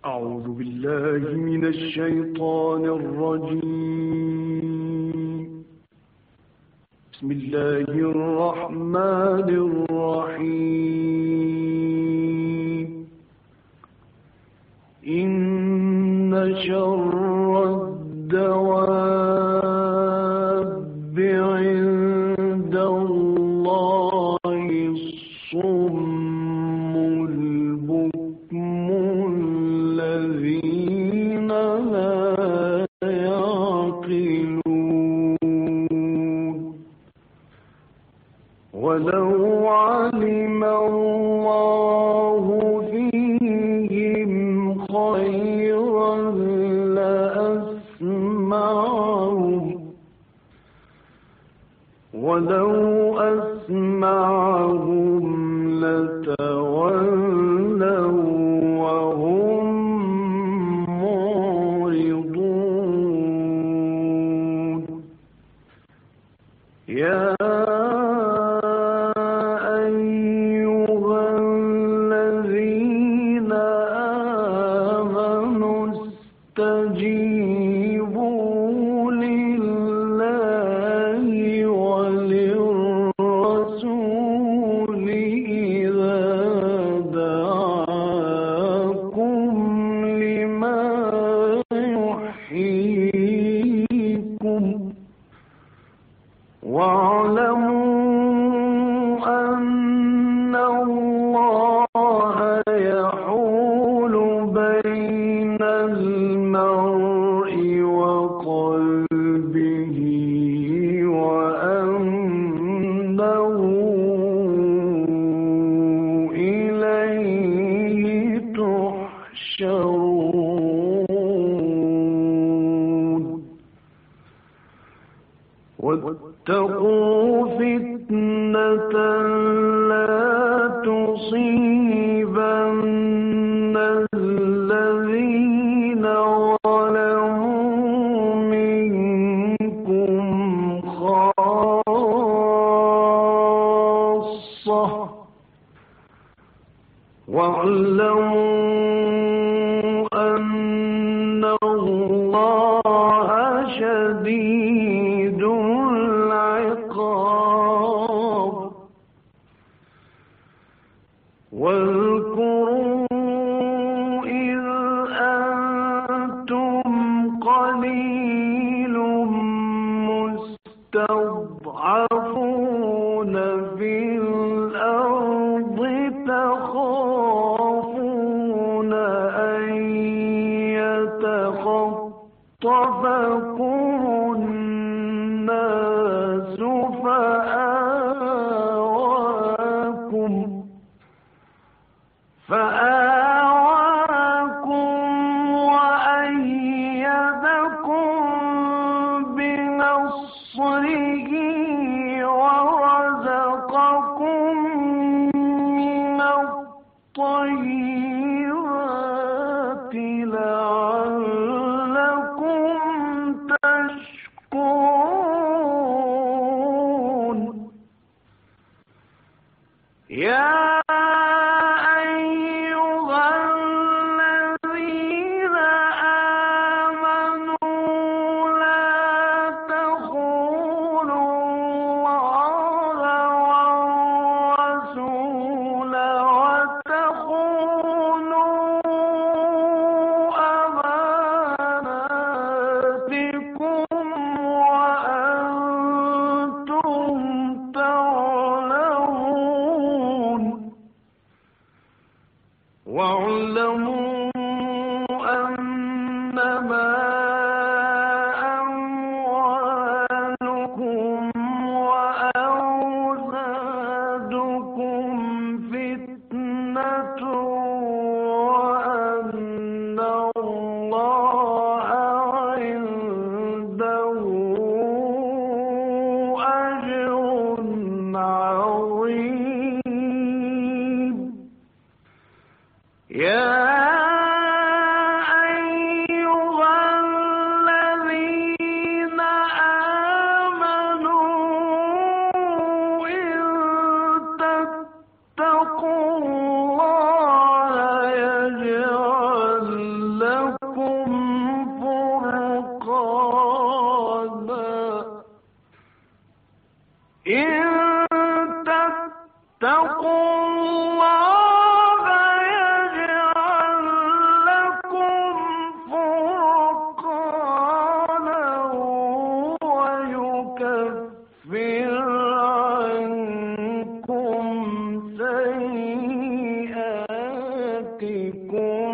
أعوذ بالله من الشيطان الرجيم. بسم الله الرحمن الرحيم. إن شر الدواب عند الله الصم البكم الذين لا يعقلون. ولو علم الله فيهم خيرا لأسمعهم، ولو أسمعهم لتولوا وهم معرضون. يا أيها الذين آمنوا استجيبوا لله وللرسول إذا دعاكم لما يحييكم، واعلموا أن الله يحول بين المرء وقلبه وأنه إليه تحشرون. واتقوا فتنة لا تصيبن الذين ظلموا منكم خاصة، واعلموا أن الله شديد العقاب. واذكروا إذ أنتم قليل مستضعفون في الأرض تخافون أن يتخطفكم الناس فآواكم وأيدكم بنصره ورزقكم من الطيبات لعلكم تشكرون. يا واعلموا أنما أموالكم وأولادكم فتنة وأن الله عنده أجر عظيم. يا أيها الذين آمنوا إن تتقوا الله يجعل اللَّهَ يَجْعَلْ لَكُمْ فُرْقَانًا وَيُكَفِّرْ عَنكُمْ سَيِّئَاتِكُمْ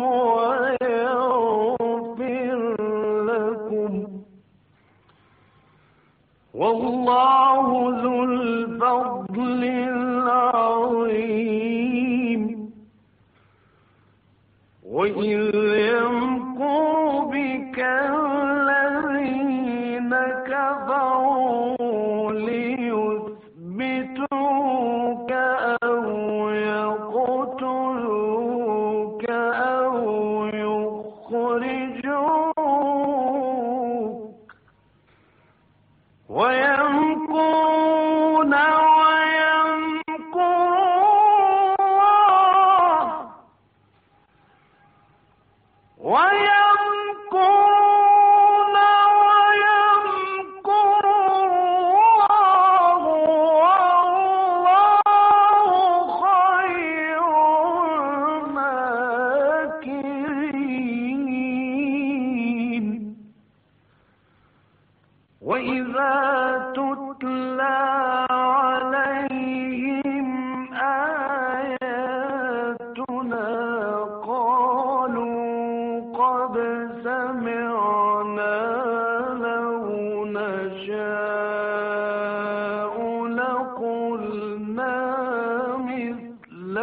وَيَغْفِرْ لَكُمْ ۗ وَاللَّهُ ذُو الْفَضْلِ الْعَظِيمِ. وَإِذْ يَمْكُرُ بِكَ الَّذِينَ كَفَرُوا لِيُثْبِتُوكَ أَوْ يَقْتُلُوكَ أَوْ يُخْرِجُوكَ وَيَمْكُرُونَ وَيَمْكُرُ اللَّهُ وَيَمْكُرُونَ وَيَمْكُرُ اللَّهُ وَاللَّهُ خَيْرُ الْمَاكِرِينَ. وَإِذَا تُتْلَى عَلَيْهِمْ آيَاتُنَا قَالُوا قَدْ سَمِعْنَا لَوْ نَشَاءُ لَقُلْنَا مِثْلَ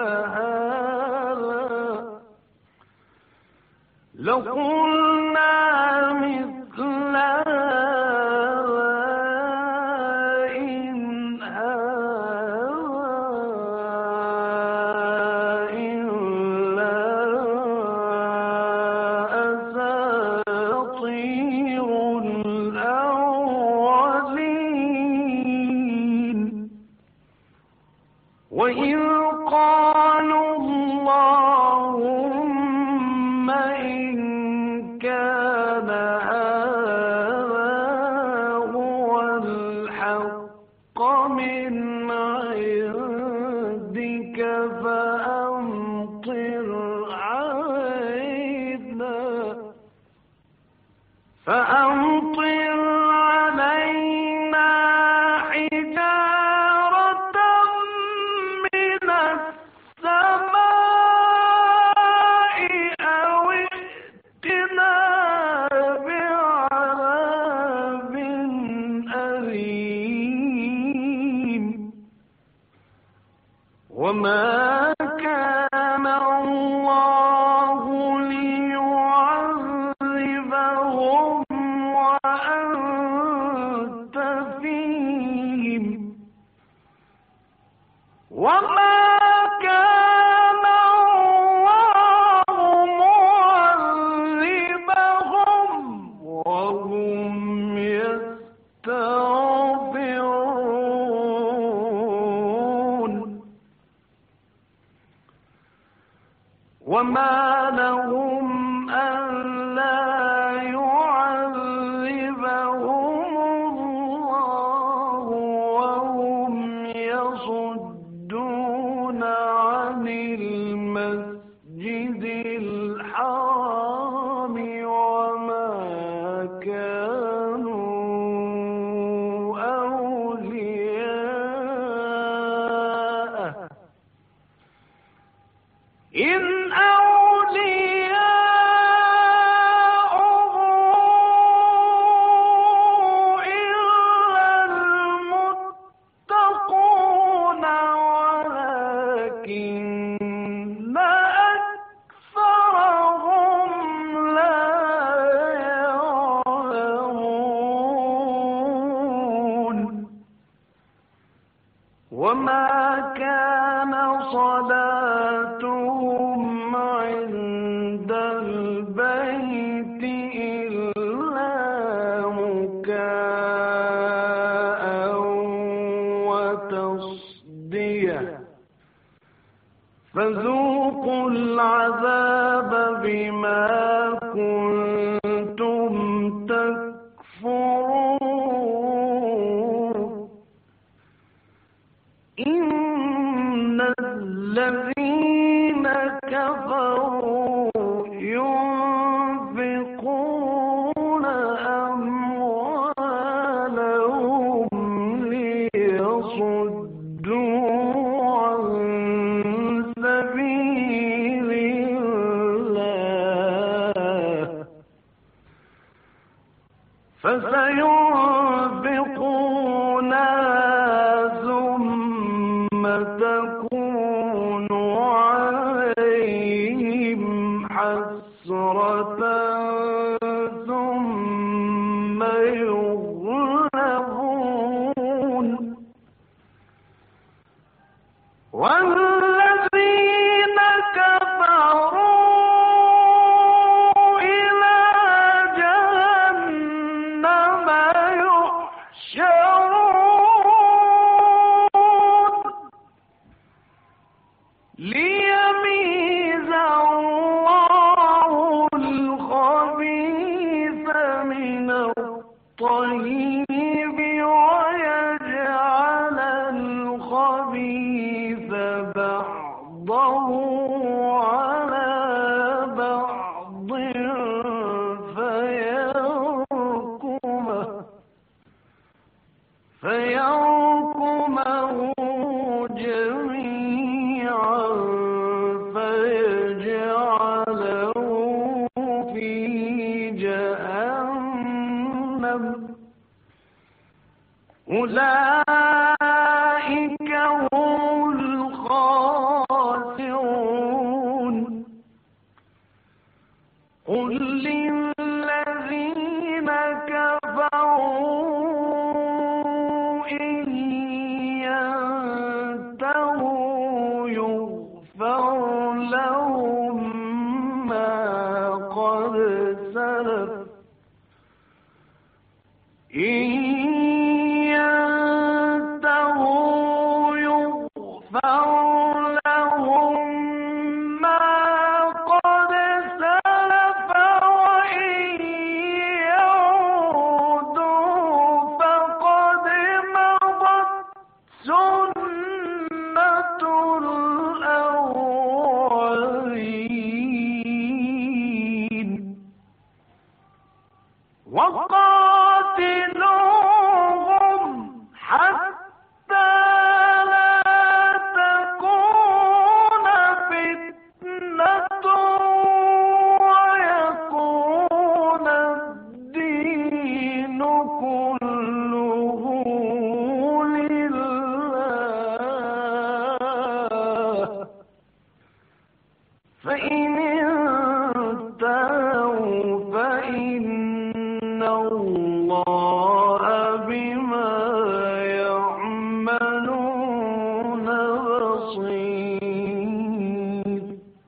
هَٰذَا إِنْ هَٰذَا إِلَّا أَسَاطِيرُ الْأَوَّلِينَ. وَإِذْ قَالُوا اللَّهُمَّ إِن كَانَ هَٰذَا هُوَ الْحَقَّ مِنْ عِندِكَ فَأَمْطِرْ عَلَيْنَا حِجَارَةً مِّنَ السَّمَاءِ أَوِ ائْتِنَا بِعَذَابٍ أَلِيمٍ. وَمَا كَانَ اللَّهُ لِيُعَذِّبَهُمْ وَأَنتَ فِيهِمْ، وَمَا كَانَ اللَّهُ مُعَذِّبَهُمْ وَهُمْ يَسْتَغْفِرُونَ. وَمَا لَهُمْ أَلَّا يُعَذِّبَهُمُ اللَّهُ وَهُمْ يَصُدُّونَ عَنِ الْمَسْجِدِ الْحَرَامِ وَمَا كَانُوا أَوْلِيَاءَهُ إِنْ أَوْلِيَاؤُهُ إِلَّا الْمُتَّقُونَ وَلَكِنَّ أَكْثَرَهُمْ لَا يَعْلَمُونَ. وَمَا كَانَ صَلَاتُهُمْ عِندَ الْبَيْتِ إِلَّا مُكَاءً وَتَصْدِيَةً. فَذُوقُوا الْعَذَابَ بِمَا كُنتُمْ تَكْفُرُونَ. إِنَّ والذين كفروا ينفقون أموالهم ليصدوا عن سبيل الله فسينفقونها ثم تكون عليهم حسرة ثم يغلبون والذين كفروا إلى جهنم يحشرون ليميز الله الخبيث من الطيب ويجعل الخبيث بعضه على بعض فيركمه جميعا فيجعله في جهنم أولئك هم الخاسرون قل للذين كفروا إن ينتهوا يغفر لهم ما قد سلف إن ينتهوا يغفر لهم ما قد سلف وإن يعودوا فقد مضت سنة الأولين وقاتلوهم حتى لا تكون فتنة ويكون الدين كله لله فإن انتهوا فإن الله بما يعملون بصير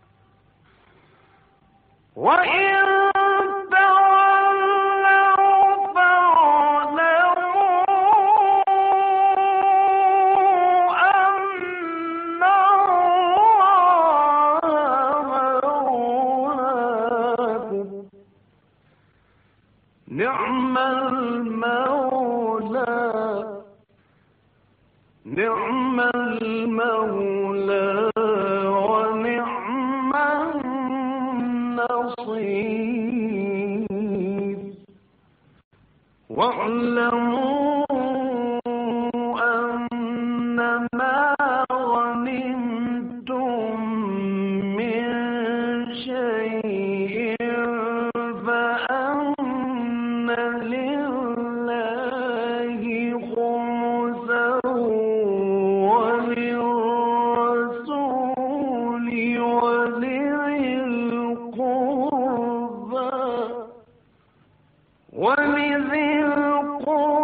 وإن تولوا فاعلموا أن الله مولاكم نعم المولى ونعم النصير واعلموا أنما غنمتم من شيء فأن لله خمسه وللرسول ولذي القربى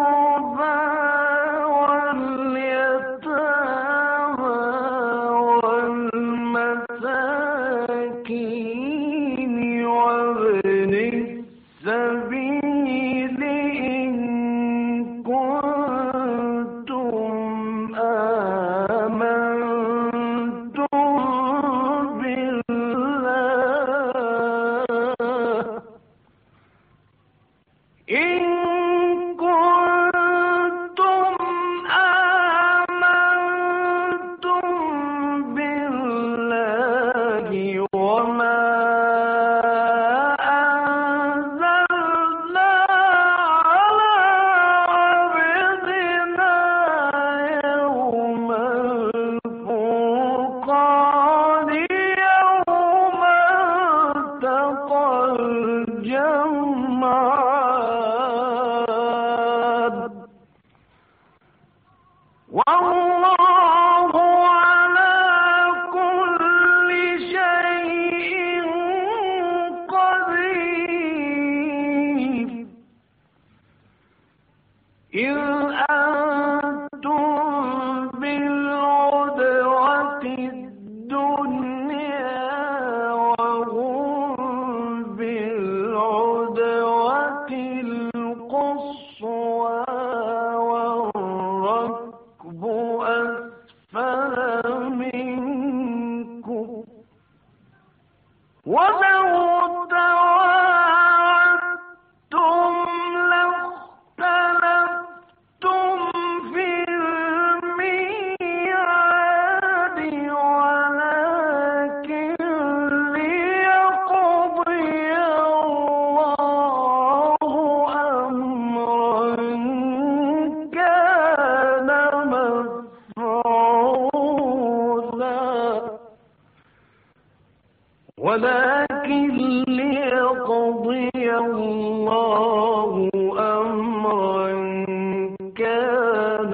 ولكن ليقضي الله أمرا كان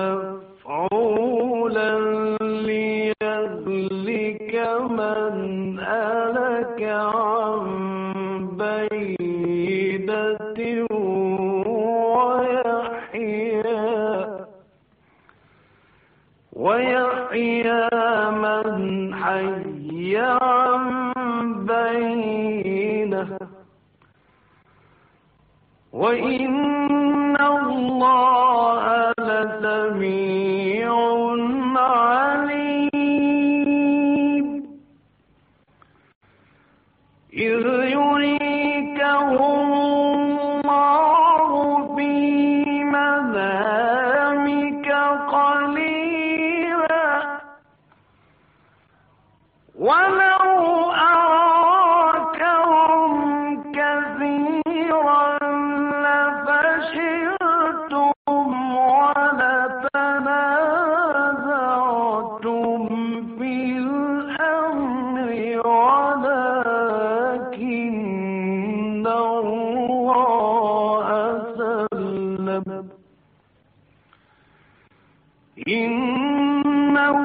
مفعولا ليهلك من هلك عن بينة ويحيى من حي عن بينة وإن الله لسميع عليم إذ يريكهم الله في منامك قليلا ولو أراكهم كثيرا لفشلتم ولتنازعتم في الأمر ولكن الله سلم إنه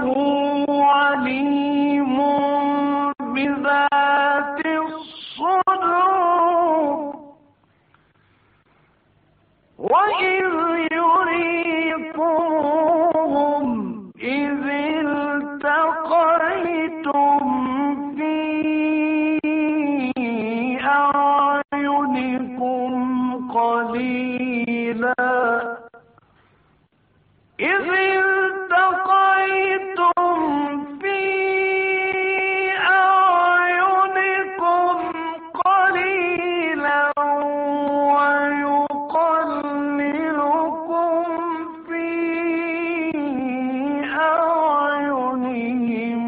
عليم بذات الصدور وإذ يريكم إذ التقيتم في أعينكم قليلا إذ التقيتم في أعينكم قليلا ويقللكم في أعينهم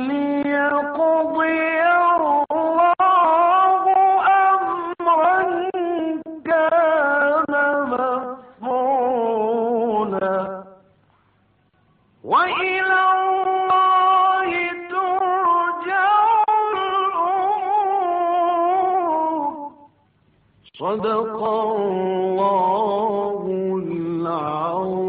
ليقضي الله أمرا كان مفعولا وإلى الله ترجع الأمور صدق الله العظيم.